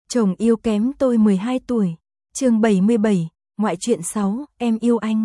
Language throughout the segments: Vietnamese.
Chồng yêu kém tôi 12 tuổi. Chương 77, ngoại truyện 6, em yêu anh.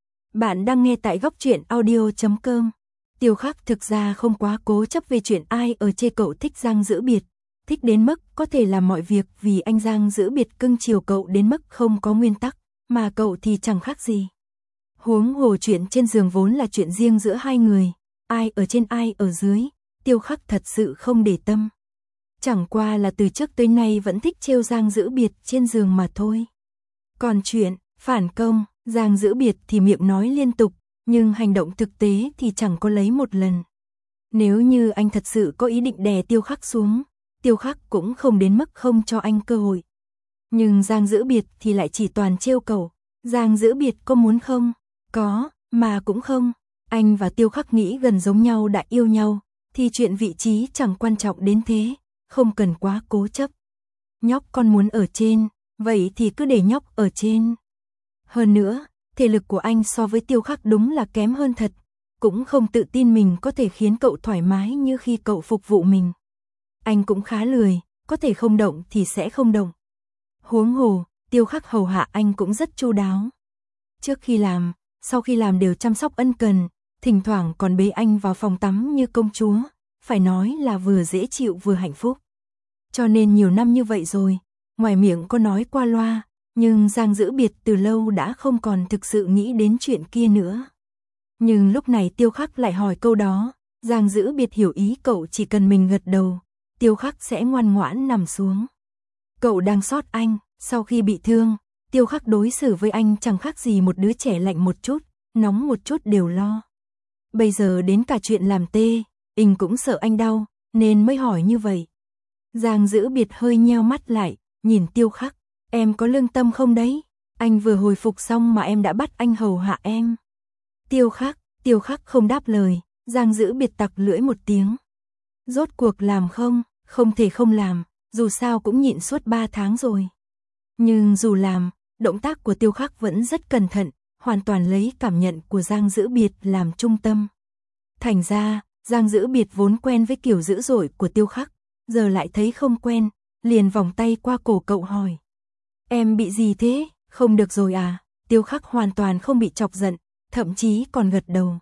Bạn đang nghe tại góc truyện audio.com. Tiêu Khắc thực ra không quá cố chấp về chuyện ai ở chê cậu thích Giang Dữ Biệt, thích đến mức có thể làm mọi việc vì anh Giang Dữ Biệt cưng chiều cậu đến mức không có nguyên tắc, mà cậu thì chẳng khác gì. Huống hồ chuyện trên giường vốn là chuyện riêng giữa hai người, ai ở trên ai ở dưới, Tiêu Khắc thật sự không để tâm. Chẳng qua là từ trước tới nay vẫn thích trêu Giang Dữ Biệt trên giường mà thôi. Còn chuyện phản công, Giang Dữ Biệt thì miệng nói liên tục, nhưng hành động thực tế thì chẳng có lấy một lần. Nếu như anh thật sự có ý định đè Tiêu Khắc xuống, Tiêu Khắc cũng không đến mức không cho anh cơ hội. Nhưng Giang Dữ Biệt thì lại chỉ toàn trêu cậu. Giang Dữ Biệt có muốn không? Có, mà cũng không. Anh và Tiêu Khắc nghĩ gần giống nhau đã yêu nhau, thì chuyện vị trí chẳng quan trọng đến thế, không cần quá cố chấp. Nhóc con muốn ở trên, vậy thì cứ để nhóc ở trên. Hơn nữa, thể lực của anh so với Tiêu Khắc đúng là kém hơn thật, cũng không tự tin mình có thể khiến cậu thoải mái như khi cậu phục vụ mình. Anh cũng khá lười, có thể không động thì sẽ không động. Huống hồ, Tiêu Khắc hầu hạ anh cũng rất chu đáo. Trước khi làm, sau khi làm đều chăm sóc ân cần, thỉnh thoảng còn bế anh vào phòng tắm như công chúa, phải nói là vừa dễ chịu vừa hạnh phúc. Cho nên nhiều năm như vậy rồi, ngoài miệng có nói qua loa, nhưng Giang Dữ Biệt từ lâu đã không còn thực sự nghĩ đến chuyện kia nữa. Nhưng lúc này Tiêu Khắc lại hỏi câu đó, Giang Dữ Biệt hiểu ý cậu chỉ cần mình gật đầu, Tiêu Khắc sẽ ngoan ngoãn nằm xuống. Cậu đang sót anh, sau khi bị thương, Tiêu Khắc đối xử với anh chẳng khác gì một đứa trẻ lạnh một chút, nóng một chút đều lo. Bây giờ đến cả chuyện làm tê, anh cũng sợ anh đau, nên mới hỏi như vậy. Giang Dữ Biệt hơi nheo mắt lại, nhìn Tiêu Khắc, em có lương tâm không đấy? Anh vừa hồi phục xong mà em đã bắt anh hầu hạ em. Tiêu Khắc không đáp lời, Giang Dữ Biệt tặc lưỡi một tiếng. Rốt cuộc làm không thể không làm, dù sao cũng nhịn suốt 3 tháng rồi. Nhưng dù làm, động tác của Tiêu Khắc vẫn rất cẩn thận, hoàn toàn lấy cảm nhận của Giang Dữ Biệt làm trung tâm. Thành ra, Giang Dữ Biệt vốn quen với kiểu dữ dội của Tiêu Khắc, giờ lại thấy không quen, liền vòng tay qua cổ cậu hỏi. Em bị gì thế, không được rồi à? Tiêu Khắc hoàn toàn không bị chọc giận, thậm chí còn gật đầu.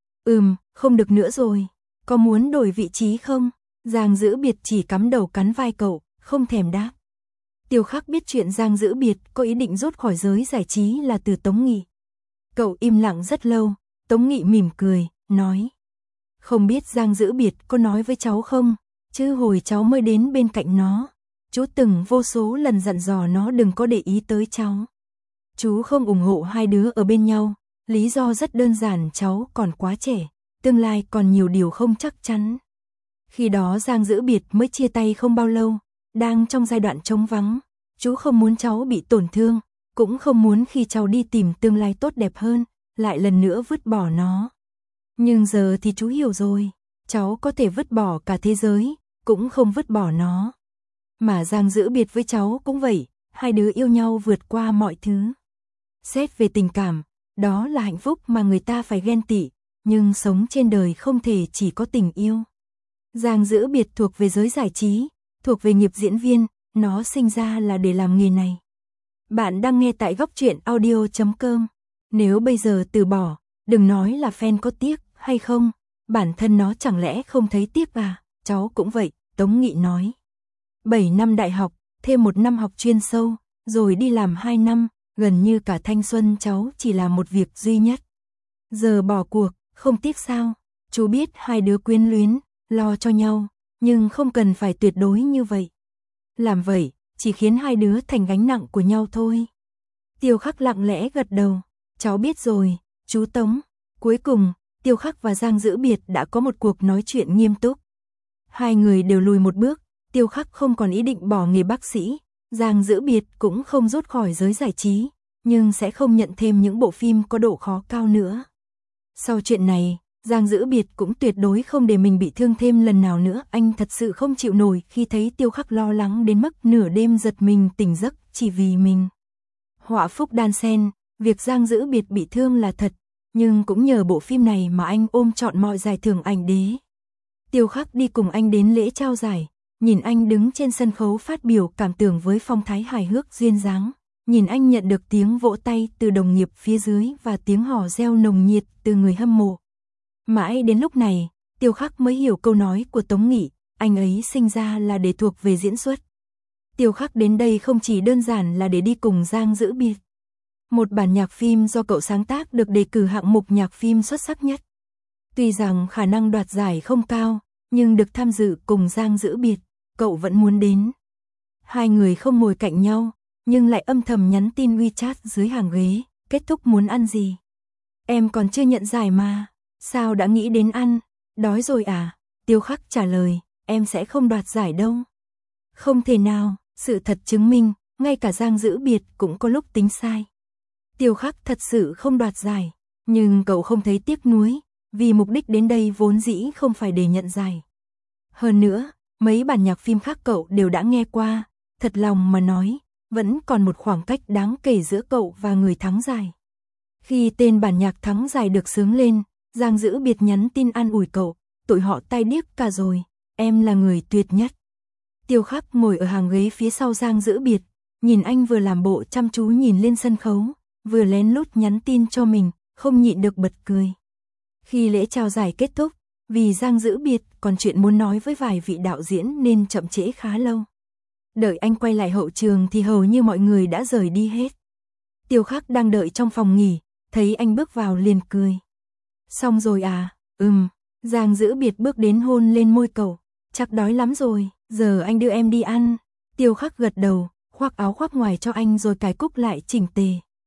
Không được nữa rồi, có muốn đổi vị trí không? Giang Dữ Biệt chỉ cắm đầu cắn vai cậu, không thèm đáp. Tiêu Khắc biết chuyện Giang Dữ Biệt có ý định rút khỏi giới giải trí là từ Tống Nghị. Cậu im lặng rất lâu, Tống Nghị mỉm cười, nói. Không biết Giang Dữ Biệt có nói với cháu không, chứ hồi cháu mới đến bên cạnh nó, chú từng vô số lần dặn dò nó đừng có để ý tới cháu. Chú không ủng hộ hai đứa ở bên nhau, lý do rất đơn giản, cháu còn quá trẻ, tương lai còn nhiều điều không chắc chắn. Khi đó Giang Dữ Biệt mới chia tay không bao lâu, đang trong giai đoạn trống vắng, chú không muốn cháu bị tổn thương, cũng không muốn khi cháu đi tìm tương lai tốt đẹp hơn, lại lần nữa vứt bỏ nó. Nhưng giờ thì chú hiểu rồi, cháu có thể vứt bỏ cả thế giới, cũng không vứt bỏ nó. Mà Giang Dữ Biệt với cháu cũng vậy, hai đứa yêu nhau vượt qua mọi thứ. Xét về tình cảm, đó là hạnh phúc mà người ta phải ghen tị, nhưng sống trên đời không thể chỉ có tình yêu. Giang Dữ Biệt thuộc về giới giải trí, thuộc về nghiệp diễn viên, nó sinh ra là để làm nghề này. Bạn đang nghe tại góc truyện audio.com. Nếu bây giờ từ bỏ, đừng nói là fan có tiếc hay không, bản thân nó chẳng lẽ không thấy tiếc à? Cháu cũng vậy, Tống Nghị nói. 7 năm đại học, thêm 1 năm học chuyên sâu, rồi đi làm 2 năm, gần như cả thanh xuân cháu chỉ làm một việc duy nhất. Giờ bỏ cuộc, không tiếc sao? Chú biết hai đứa quyến luyến, lo cho nhau, nhưng không cần phải tuyệt đối như vậy. Làm vậy, chỉ khiến hai đứa thành gánh nặng của nhau thôi. Tiêu Khắc lặng lẽ gật đầu, cháu biết rồi, chú Tống. Cuối cùng, Tiêu Khắc và Giang Dữ Biệt đã có một cuộc nói chuyện nghiêm túc. Hai người đều lùi một bước, Tiêu Khắc không còn ý định bỏ nghề bác sĩ, Giang Dữ Biệt cũng không rút khỏi giới giải trí, nhưng sẽ không nhận thêm những bộ phim có độ khó cao nữa. Sau chuyện này, Giang Dữ Biệt cũng tuyệt đối không để mình bị thương thêm lần nào nữa. Anh thật sự không chịu nổi khi thấy Tiêu Khắc lo lắng đến mức nửa đêm giật mình tỉnh giấc chỉ vì mình. Họa phúc đan xen, việc Giang Dữ Biệt bị thương là thật, nhưng cũng nhờ bộ phim này mà anh ôm trọn mọi giải thưởng ảnh đế. Tiêu Khắc đi cùng anh đến lễ trao giải, nhìn anh đứng trên sân khấu phát biểu cảm tưởng với phong thái hài hước duyên dáng, nhìn anh nhận được tiếng vỗ tay từ đồng nghiệp phía dưới và tiếng hò reo nồng nhiệt từ người hâm mộ. Mãi đến lúc này, Tiêu Khắc mới hiểu câu nói của Tống Nghị, anh ấy sinh ra là để thuộc về diễn xuất. Tiêu Khắc đến đây không chỉ đơn giản là để đi cùng Giang Dữ Biệt. Một bản nhạc phim do cậu sáng tác được đề cử hạng mục nhạc phim xuất sắc nhất. Tuy rằng khả năng đoạt giải không cao, nhưng được tham dự cùng Giang Dữ Biệt, cậu vẫn muốn đến. Hai người không ngồi cạnh nhau, nhưng lại âm thầm nhắn tin WeChat dưới hàng ghế, kết thúc muốn ăn gì? Em còn chưa nhận giải mà, sao đã nghĩ đến ăn? Đói rồi à? Tiêu Khắc trả lời, em sẽ không đoạt giải đâu. Không thể nào, sự thật chứng minh, ngay cả Giang Dữ Biệt cũng có lúc tính sai. Tiêu Khắc thật sự không đoạt giải, nhưng cậu không thấy tiếc nuối, vì mục đích đến đây vốn dĩ không phải để nhận giải. Hơn nữa, mấy bản nhạc phim khác cậu đều đã nghe qua, thật lòng mà nói, vẫn còn một khoảng cách đáng kể giữa cậu và người thắng giải. Khi tên bản nhạc thắng giải được xướng lên, Giang Dữ Biệt nhắn tin an ủi cậu, tụi họ tai điếc cả rồi, em là người tuyệt nhất. Tiêu Khắc ngồi ở hàng ghế phía sau Giang Dữ Biệt, nhìn anh vừa làm bộ chăm chú nhìn lên sân khấu, vừa lén lút nhắn tin cho mình, không nhịn được bật cười. Khi lễ trao giải kết thúc, vì Giang Dữ Biệt còn chuyện muốn nói với vài vị đạo diễn nên chậm trễ khá lâu. Đợi anh quay lại hậu trường thì hầu như mọi người đã rời đi hết. Tiêu Khắc đang đợi trong phòng nghỉ, thấy anh bước vào liền cười. Xong rồi à? Giang Dữ Biệt bước đến hôn lên môi cậu, chắc đói lắm rồi, giờ anh đưa em đi ăn. Tiêu Khắc gật đầu, khoác áo khoác ngoài cho anh rồi cài cúc lại chỉnh tề.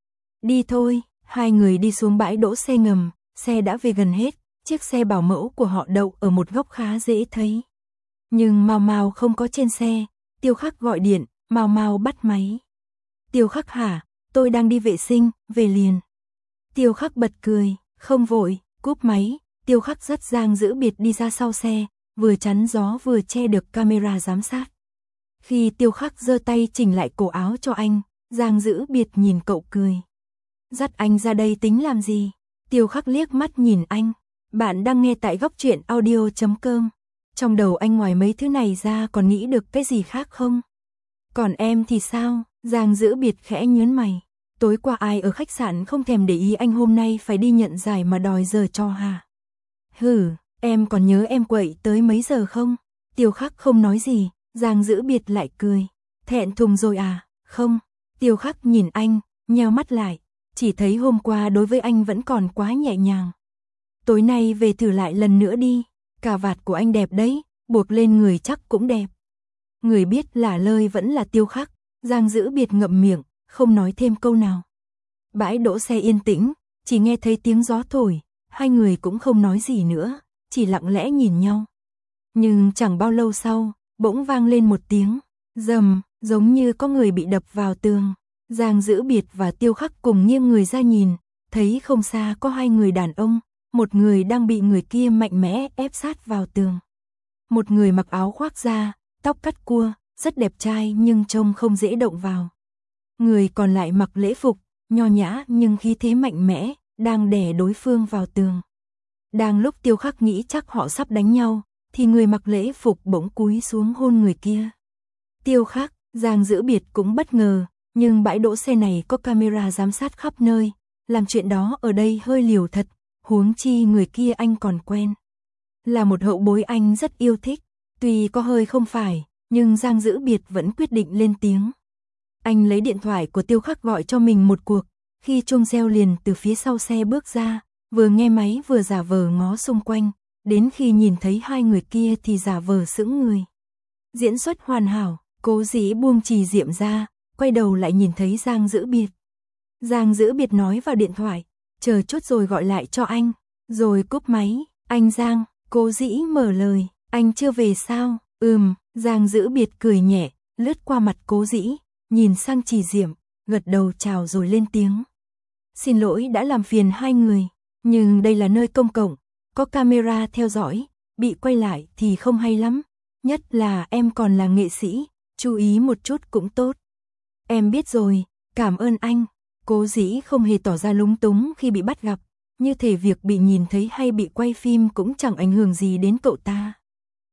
Đi thôi, hai người đi xuống bãi đỗ xe ngầm, xe đã về gần hết, chiếc xe bảo mẫu của họ đậu ở một góc khá dễ thấy. Nhưng Mao Mao không có trên xe, Tiêu Khắc gọi điện, Mao Mao bắt máy. Tiêu Khắc hả, tôi đang đi vệ sinh, về liền. Tiêu Khắc bật cười, không vội, cúp máy, Tiêu Khắc dắt Giang Dữ Biệt đi ra sau xe, vừa chắn gió vừa che được camera giám sát. Khi Tiêu Khắc giơ tay chỉnh lại cổ áo cho anh, Giang Dữ Biệt nhìn cậu cười. Dắt anh ra đây tính làm gì? Tiêu Khắc liếc mắt nhìn anh. Bạn đang nghe tại góc truyện audio.com. Trong đầu anh ngoài mấy thứ này ra còn nghĩ được cái gì khác không? Còn em thì sao? Giang Dữ Biệt khẽ nhớn mày. Tối qua ai ở khách sạn không thèm để ý anh hôm nay phải đi nhận giải mà đòi giờ cho hả? Hừ, em còn nhớ em quậy tới mấy giờ không? Tiêu Khắc không nói gì, Giang Dữ Biệt lại cười. Thẹn thùng rồi à? Không. Tiêu Khắc nhìn anh, nheo mắt lại, chỉ thấy hôm qua đối với anh vẫn còn quá nhẹ nhàng. Tối nay về thử lại lần nữa đi, cà vạt của anh đẹp đấy, buộc lên người chắc cũng đẹp. Người biết lả lơi vẫn là Tiêu Khắc, Giang Dữ Biệt ngậm miệng, không nói thêm câu nào. Bãi đỗ xe yên tĩnh, chỉ nghe thấy tiếng gió thổi, hai người cũng không nói gì nữa, chỉ lặng lẽ nhìn nhau. Nhưng chẳng bao lâu sau, bỗng vang lên một tiếng rầm, giống như có người bị đập vào tường. Giang Dữ Biệt và Tiêu Khắc cùng nghiêng người ra nhìn, thấy không xa có hai người đàn ông, một người đang bị người kia mạnh mẽ ép sát vào tường. Một người mặc áo khoác da, tóc cắt cua, rất đẹp trai nhưng trông không dễ động vào. Người còn lại mặc lễ phục, nho nhã nhưng khí thế mạnh mẽ, đang đè đối phương vào tường. Đang lúc Tiêu Khắc nghĩ chắc họ sắp đánh nhau, thì người mặc lễ phục bỗng cúi xuống hôn người kia. Tiêu Khắc, Giang Dữ Biệt cũng bất ngờ, nhưng bãi đỗ xe này có camera giám sát khắp nơi, làm chuyện đó ở đây hơi liều thật, huống chi người kia anh còn quen. Là một hậu bối anh rất yêu thích, tuy có hơi không phải, nhưng Giang Dữ Biệt vẫn quyết định lên tiếng. Anh lấy điện thoại của Tiêu Khắc gọi cho mình một cuộc, khi chuông reo liền từ phía sau xe bước ra, vừa nghe máy vừa giả vờ ngó xung quanh, đến khi nhìn thấy hai người kia thì giả vờ sững người. Diễn xuất hoàn hảo, Cố Dĩ buông chì diệm ra, quay đầu lại nhìn thấy Giang Dữ Biệt. Giang Dữ Biệt nói vào điện thoại, chờ chút rồi gọi lại cho anh, rồi cúp máy. Anh Giang, Cố Dĩ mở lời, anh chưa về sao? Giang Dữ Biệt cười nhẹ, lướt qua mặt Cố Dĩ, nhìn sang Trì Diệm, gật đầu chào rồi lên tiếng. Xin lỗi đã làm phiền hai người, nhưng đây là nơi công cộng, có camera theo dõi, bị quay lại thì không hay lắm, nhất là em còn là nghệ sĩ, chú ý một chút cũng tốt. Em biết rồi, cảm ơn anh. Cố Dĩ không hề tỏ ra lúng túng khi bị bắt gặp, như thể việc bị nhìn thấy hay bị quay phim cũng chẳng ảnh hưởng gì đến cậu ta.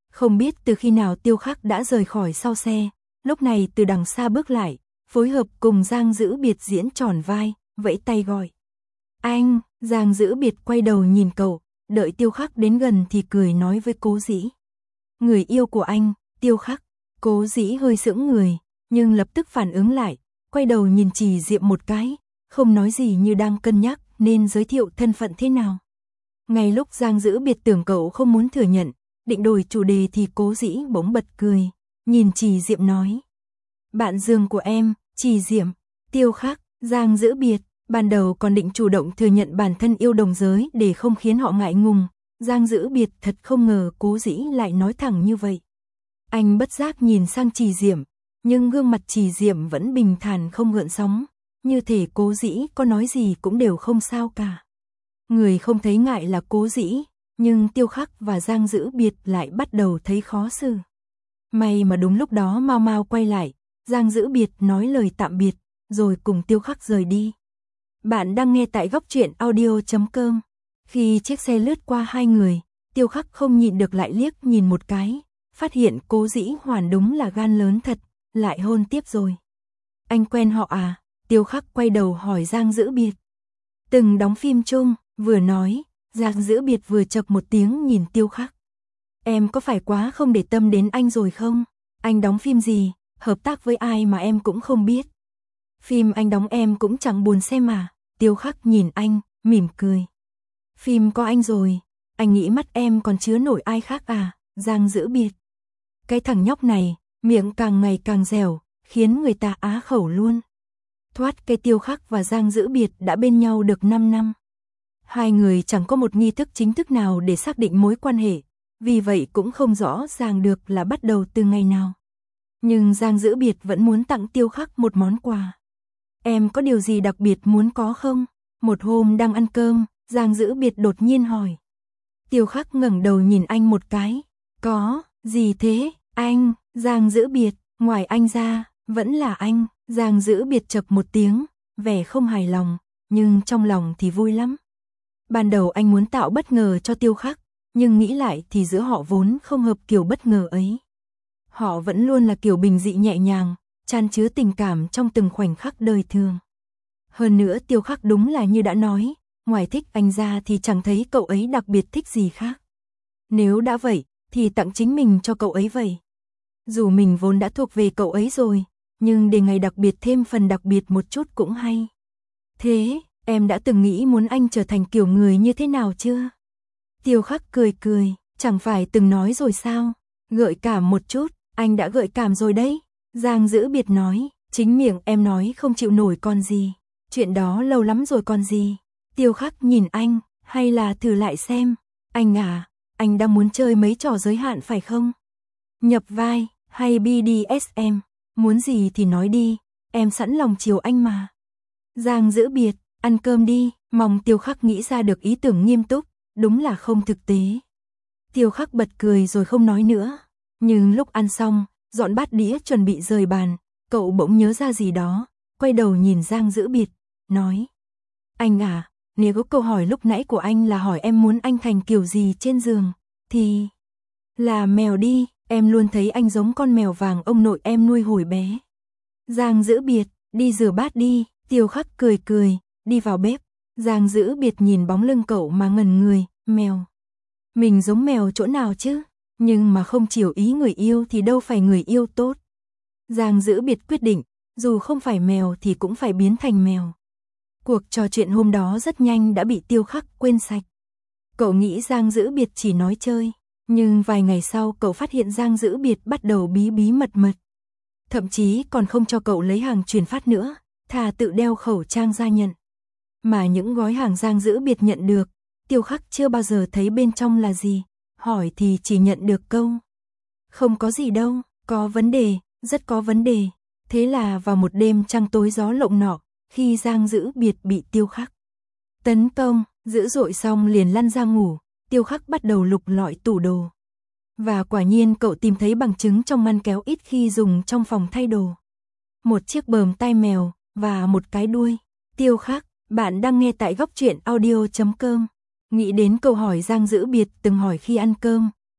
Không biết từ khi nào Tiêu Khắc đã rời khỏi sau xe, lúc này từ đằng xa bước lại, phối hợp cùng Giang Dữ Biệt diễn tròn vai, vẫy tay gọi. Anh, Giang Dữ Biệt quay đầu nhìn cậu, đợi Tiêu Khắc đến gần thì cười nói với Cố Dĩ. Người yêu của anh, Tiêu Khắc. Cố Dĩ hơi sững người, nhưng lập tức phản ứng lại, quay đầu nhìn Trì Diệm một cái, không nói gì như đang cân nhắc nên giới thiệu thân phận thế nào. Ngay lúc Giang Dữ Biệt tưởng cậu không muốn thừa nhận, định đổi chủ đề thì Cố Dĩ bỗng bật cười, nhìn Trì Diệm nói. Bạn giường của em, Trì Diệm. Tiêu Khắc, Giang Dữ Biệt, ban đầu còn định chủ động thừa nhận bản thân yêu đồng giới để không khiến họ ngại ngùng. Giang Dữ Biệt thật không ngờ Cố Dĩ lại nói thẳng như vậy. Anh bất giác nhìn sang Trì Diệm, nhưng gương mặt Trì Diệm vẫn bình thản không gợn sóng, như thể Cố Dĩ có nói gì cũng đều không sao cả. Người không thấy ngại là Cố Dĩ, nhưng Tiêu Khắc và Giang Dữ Biệt lại bắt đầu thấy khó xử. May mà đúng lúc đó Mao Mao quay lại, Giang Dữ Biệt nói lời tạm biệt, rồi cùng Tiêu Khắc rời đi. Bạn đang nghe tại góc truyện audio.com. Khi chiếc xe lướt qua hai người, Tiêu Khắc không nhịn được lại liếc nhìn một cái, phát hiện Cố Dĩ Hoàn đúng là gan lớn thật, lại hôn tiếp rồi. Anh quen họ à? Tiêu Khắc quay đầu hỏi Giang Dữ Biệt. Từng đóng phim chung, vừa nói, Giang Dữ Biệt vừa chậc một tiếng nhìn Tiêu Khắc. Em có phải quá không để tâm đến anh rồi không? Anh đóng phim gì, hợp tác với ai mà em cũng không biết. Phim anh đóng em cũng chẳng buồn xem mà. Tiêu Khắc nhìn anh, mỉm cười. Phim có anh rồi, anh nghĩ mắt em còn chứa nổi ai khác à? Giang Dữ Biệt. Cái thằng nhóc này, miệng càng ngày càng dẻo, khiến người ta á khẩu luôn. Thoát cái Tiêu Khắc và Giang Dữ Biệt đã bên nhau được 5 năm. Hai người chẳng có một nghi thức chính thức nào để xác định mối quan hệ, vì vậy cũng không rõ ràng được là bắt đầu từ ngày nào. Nhưng Giang Dữ Biệt vẫn muốn tặng Tiêu Khắc một món quà. Em có điều gì đặc biệt muốn có không? Một hôm đang ăn cơm, Giang Dữ Biệt đột nhiên hỏi. Tiêu Khắc ngẩng đầu nhìn anh một cái. Có, gì thế, anh? Giang Dữ Biệt, ngoài anh ra, vẫn là anh. Giang Dữ Biệt chậc một tiếng, vẻ không hài lòng, nhưng trong lòng thì vui lắm. Ban đầu anh muốn tạo bất ngờ cho Tiêu Khắc, nhưng nghĩ lại thì giữa họ vốn không hợp kiểu bất ngờ ấy. Họ vẫn luôn là kiểu bình dị nhẹ nhàng, chan chứa tình cảm trong từng khoảnh khắc đời thường. Hơn nữa Tiêu Khắc đúng là như đã nói, ngoài thích anh ra thì chẳng thấy cậu ấy đặc biệt thích gì khác. Nếu đã vậy, thì tặng chính mình cho cậu ấy vậy. Dù mình vốn đã thuộc về cậu ấy rồi, nhưng để ngày đặc biệt thêm phần đặc biệt một chút cũng hay. Thế, em đã từng nghĩ muốn anh trở thành kiểu người như thế nào chưa? Tiêu Khắc cười cười, chẳng phải từng nói rồi sao? Gợi cảm một chút, anh đã gợi cảm rồi đấy. Giang Dữ Biệt nói, chính miệng em nói không chịu nổi còn gì. Chuyện đó lâu lắm rồi còn gì. Tiêu Khắc nhìn anh, hay là thử lại xem. Anh à, anh đang muốn chơi mấy trò giới hạn phải không? Nhập vai, hay BDSM, muốn gì thì nói đi, em sẵn lòng chiều anh mà. Giang Dữ Biệt, ăn cơm đi, mong Tiêu Khắc nghĩ ra được ý tưởng nghiêm túc, đúng là không thực tế. Tiêu Khắc bật cười rồi không nói nữa, nhưng lúc ăn xong, dọn bát đĩa chuẩn bị rời bàn, cậu bỗng nhớ ra gì đó, quay đầu nhìn Giang Dữ Biệt, nói. Anh à, nếu có câu hỏi lúc nãy của anh là hỏi em muốn anh thành kiểu gì trên giường, thì là mèo đi, em luôn thấy anh giống con mèo vàng ông nội em nuôi hồi bé. Giang Dữ Biệt, đi rửa bát đi. Tiêu Khắc cười cười, đi vào bếp. Giang Dữ Biệt nhìn bóng lưng cậu mà ngẩn người, mèo. Mình giống mèo chỗ nào chứ? Nhưng mà không chiều ý người yêu thì đâu phải người yêu tốt. Giang Dữ Biệt quyết định, dù không phải mèo thì cũng phải biến thành mèo. Cuộc trò chuyện hôm đó rất nhanh đã bị Tiêu Khắc quên sạch. Cậu nghĩ Giang Dữ Biệt chỉ nói chơi, nhưng vài ngày sau cậu phát hiện Giang Dữ Biệt bắt đầu bí bí mật mật. Thậm chí còn không cho cậu lấy hàng chuyển phát nữa, thà tự đeo khẩu trang ra nhận. Mà những gói hàng Giang Dữ Biệt nhận được, Tiêu Khắc chưa bao giờ thấy bên trong là gì, hỏi thì chỉ nhận được câu. Không có gì đâu, có vấn đề, rất có vấn đề. Thế là vào một đêm trăng tối gió lộng nọ, khi Giang Dữ Biệt bị Tiêu Khắc tấn công, dữ dội xong liền lăn ra ngủ, Tiêu Khắc bắt đầu lục lọi tủ đồ. Và quả nhiên cậu tìm thấy bằng chứng trong ngăn kéo ít khi dùng trong phòng thay đồ. Một chiếc bờm tai mèo, và một cái đuôi. Tiêu Khắc, bạn đang nghe tại góc truyện audio.com. Nghĩ đến câu hỏi Giang Dữ Biệt từng hỏi khi ăn cơm,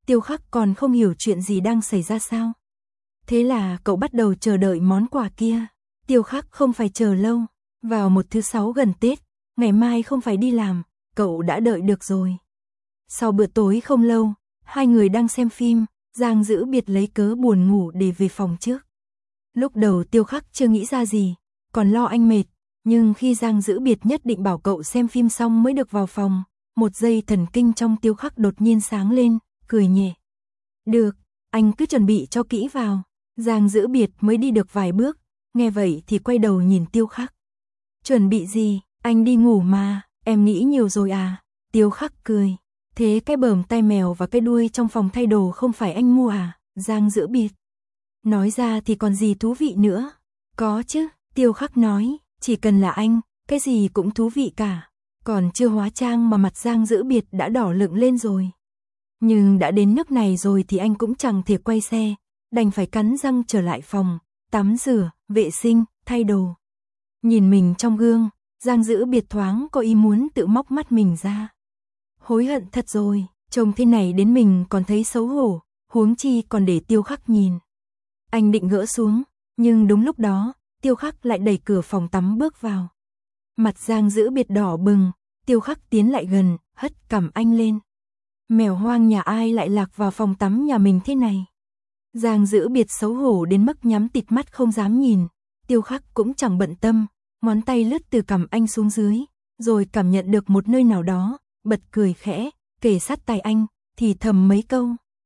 Tiêu Khắc còn không hiểu chuyện gì đang xảy ra sao. Thế là cậu bắt đầu chờ đợi món quà kia. Tiêu Khắc không phải chờ lâu. Vào một thứ Sáu gần Tết, ngày mai không phải đi làm, cậu đã đợi được rồi. Sau bữa tối không lâu, hai người đang xem phim, Giang Dữ Biệt lấy cớ buồn ngủ để về phòng trước. Lúc đầu Tiêu Khắc chưa nghĩ ra gì, còn lo anh mệt, nhưng khi Giang Dữ Biệt nhất định bảo cậu xem phim xong mới được vào phòng, một dây thần kinh trong Tiêu Khắc đột nhiên sáng lên, cười nhẹ. Được, anh cứ chuẩn bị cho kỹ vào. Giang Dữ Biệt mới đi được vài bước, nghe vậy thì quay đầu nhìn Tiêu Khắc. Chuẩn bị gì, anh đi ngủ mà, em nghĩ nhiều rồi à? Tiêu Khắc cười. Thế cái bờm tai mèo và cái đuôi trong phòng thay đồ không phải anh mua à? Giang Dữ Biệt. Nói ra thì còn gì thú vị nữa. Có chứ, Tiêu Khắc nói, chỉ cần là anh, cái gì cũng thú vị cả. Còn chưa hóa trang mà mặt Giang Dữ Biệt đã đỏ lựng lên rồi. Nhưng đã đến nước này rồi thì anh cũng chẳng thể quay xe, đành phải cắn răng trở lại phòng, tắm rửa, vệ sinh, thay đồ. Nhìn mình trong gương, Giang Dữ Biệt thoáng có ý muốn tự móc mắt mình ra. Hối hận thật rồi, trông thế này đến mình còn thấy xấu hổ, huống chi còn để Tiêu Khắc nhìn. Anh định gỡ xuống, nhưng đúng lúc đó, Tiêu Khắc lại đẩy cửa phòng tắm bước vào. Mặt Giang Dữ Biệt đỏ bừng, Tiêu Khắc tiến lại gần, hất cằm anh lên. Mèo hoang nhà ai lại lạc vào phòng tắm nhà mình thế này? Giang Dữ Biệt xấu hổ đến mức nhắm tịt mắt không dám nhìn. Tiêu Khắc cũng chẳng bận tâm, ngón tay lướt từ cằm anh xuống dưới, rồi cảm nhận được một nơi nào đó, bật cười khẽ, kề sát tai anh, thì thầm mấy câu.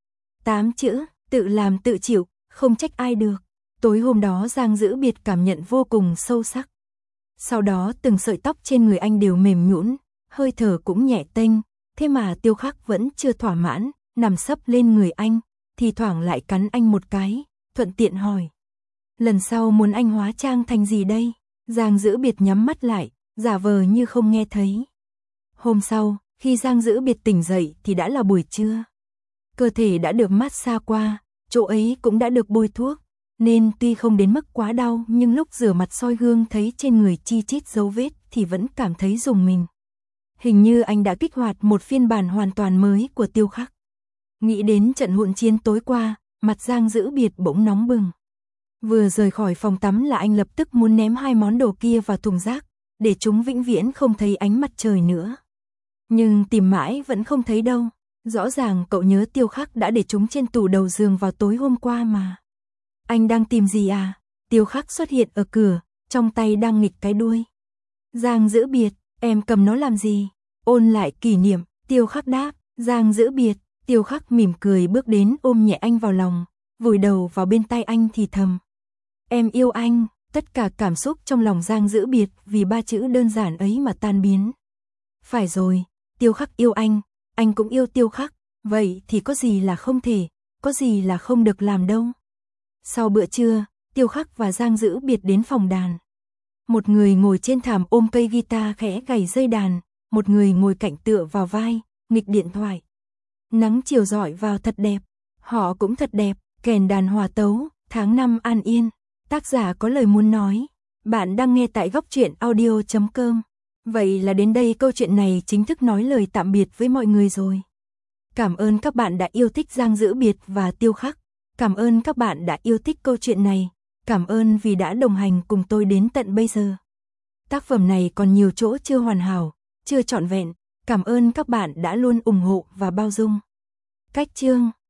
8 chữ, tự làm tự chịu, không trách ai được. Tối hôm đó Giang Dữ Biệt cảm nhận vô cùng sâu sắc. Sau đó từng sợi tóc trên người anh đều mềm nhũn, hơi thở cũng nhẹ tênh, thế mà Tiêu Khắc vẫn chưa thỏa mãn, nằm sấp lên người anh, thì thoảng lại cắn anh một cái, thuận tiện hỏi. Lần sau muốn anh hóa trang thành gì đây? Giang Dữ Biệt nhắm mắt lại, giả vờ như không nghe thấy. Hôm sau, khi Giang Dữ Biệt tỉnh dậy thì đã là buổi trưa. Cơ thể đã được massage qua, chỗ ấy cũng đã được bôi thuốc, nên tuy không đến mức quá đau nhưng lúc rửa mặt soi gương thấy trên người chi chít dấu vết thì vẫn cảm thấy rùng mình. Hình như anh đã kích hoạt một phiên bản hoàn toàn mới của Tiêu Khắc. Nghĩ đến trận hỗn chiến tối qua, mặt Giang Dữ Biệt bỗng nóng bừng. Vừa rời khỏi phòng tắm là anh lập tức muốn ném hai món đồ kia vào thùng rác, để chúng vĩnh viễn không thấy ánh mặt trời nữa. Nhưng tìm mãi vẫn không thấy đâu. Rõ ràng cậu nhớ Tiêu Khắc đã để chúng trên tủ đầu giường vào tối hôm qua mà. Anh đang tìm gì à? Tiêu Khắc xuất hiện ở cửa, trong tay đang nghịch cái đuôi. Giang Dữ Biệt, em cầm nó làm gì? Ôn lại kỷ niệm, Tiêu Khắc đáp. Giang Dữ Biệt, Tiêu Khắc mỉm cười bước đến ôm nhẹ anh vào lòng, vùi đầu vào bên tai anh thì thầm. Em yêu anh. Tất cả cảm xúc trong lòng Giang Dữ Biệt vì ba chữ đơn giản ấy mà tan biến. Phải rồi, Tiêu Khắc yêu anh cũng yêu Tiêu Khắc, vậy thì có gì là không thể, có gì là không được làm đâu. Sau bữa trưa, Tiêu Khắc và Giang Dữ Biệt đến phòng đàn. Một người ngồi trên thảm ôm cây guitar khẽ gảy dây đàn, một người ngồi cạnh tựa vào vai, nghịch điện thoại. Nắng chiều rọi vào thật đẹp, họ cũng thật đẹp, kèn đàn hòa tấu, tháng năm an yên. Tác giả có lời muốn nói. Bạn đang nghe tại Góc Truyện Audio.com. Vậy là đến đây câu chuyện này chính thức nói lời tạm biệt với mọi người rồi. Cảm ơn các bạn đã yêu thích Giang Dữ Biệt và Tiêu Khắc. Cảm ơn các bạn đã yêu thích câu chuyện này. Cảm ơn vì đã đồng hành cùng tôi đến tận bây giờ. Tác phẩm này còn nhiều chỗ chưa hoàn hảo, chưa trọn vẹn. Cảm ơn các bạn đã luôn ủng hộ và bao dung. Cách chương